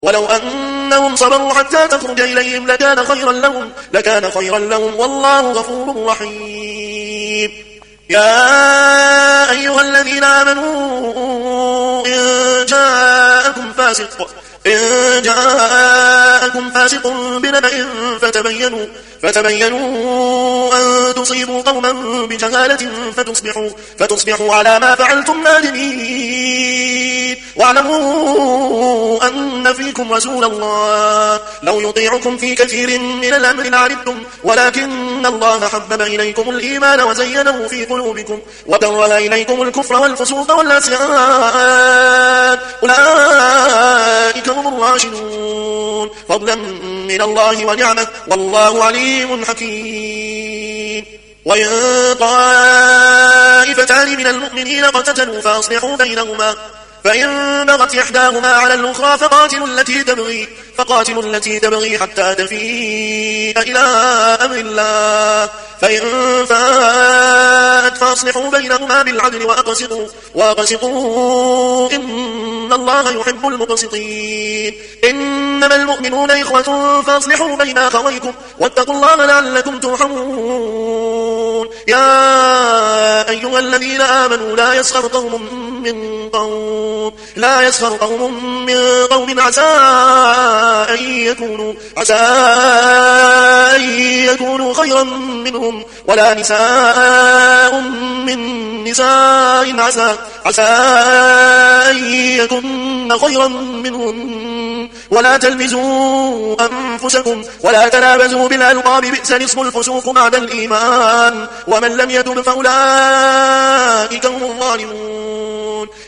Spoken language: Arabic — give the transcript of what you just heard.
ولو أنهم صبروا حتى تخرج إليهم لكان خيرا لهم والله غفور رحيم. يا أيها الذين آمنوا إن جاءكم فاسق بنبأ فتبينوا أن تصيبوا قوما بجهالة فتصبحوا على ما فعلتم نادمين. واعلموا أن فيكم رسول الله لو يطيعكم في كثير من الأمر لعنتم ولكن الله حبب إليكم الإيمان وزينه في قلوبكم وكره إليكم الكفر والفسوق والعصيان أولئك هم الراشدون فضلا من الله ونعمة والله عليم حكيم. وإن طائفتان من المؤمنين اقتتلوا فأصلحوا بينهما فإن بغت إحداهما على الأخرى فقاتلوا التي تبغي حتى تفيء إلى أمر الله فإن فاءت فأصلحوا بينهما بالعدل وأقسطوا إن الله يحب المقسطين. إنما المؤمنون إخوة فأصلحوا بين أخويكم واتقوا الله لعلكم ترحمون. يا أيها الذين آمنوا لا يسخر قوم من قوم عسى أن يكونوا خيرا منهم ولا نساء من نساء عسى أن يكن خيرا منهم ولا تلمزوا أنفسكم ولا تنابزوا بالألقاب بئس الاسم الفسوق بعد الإيمان ومن لم يتب فأولئك هم الظالمون.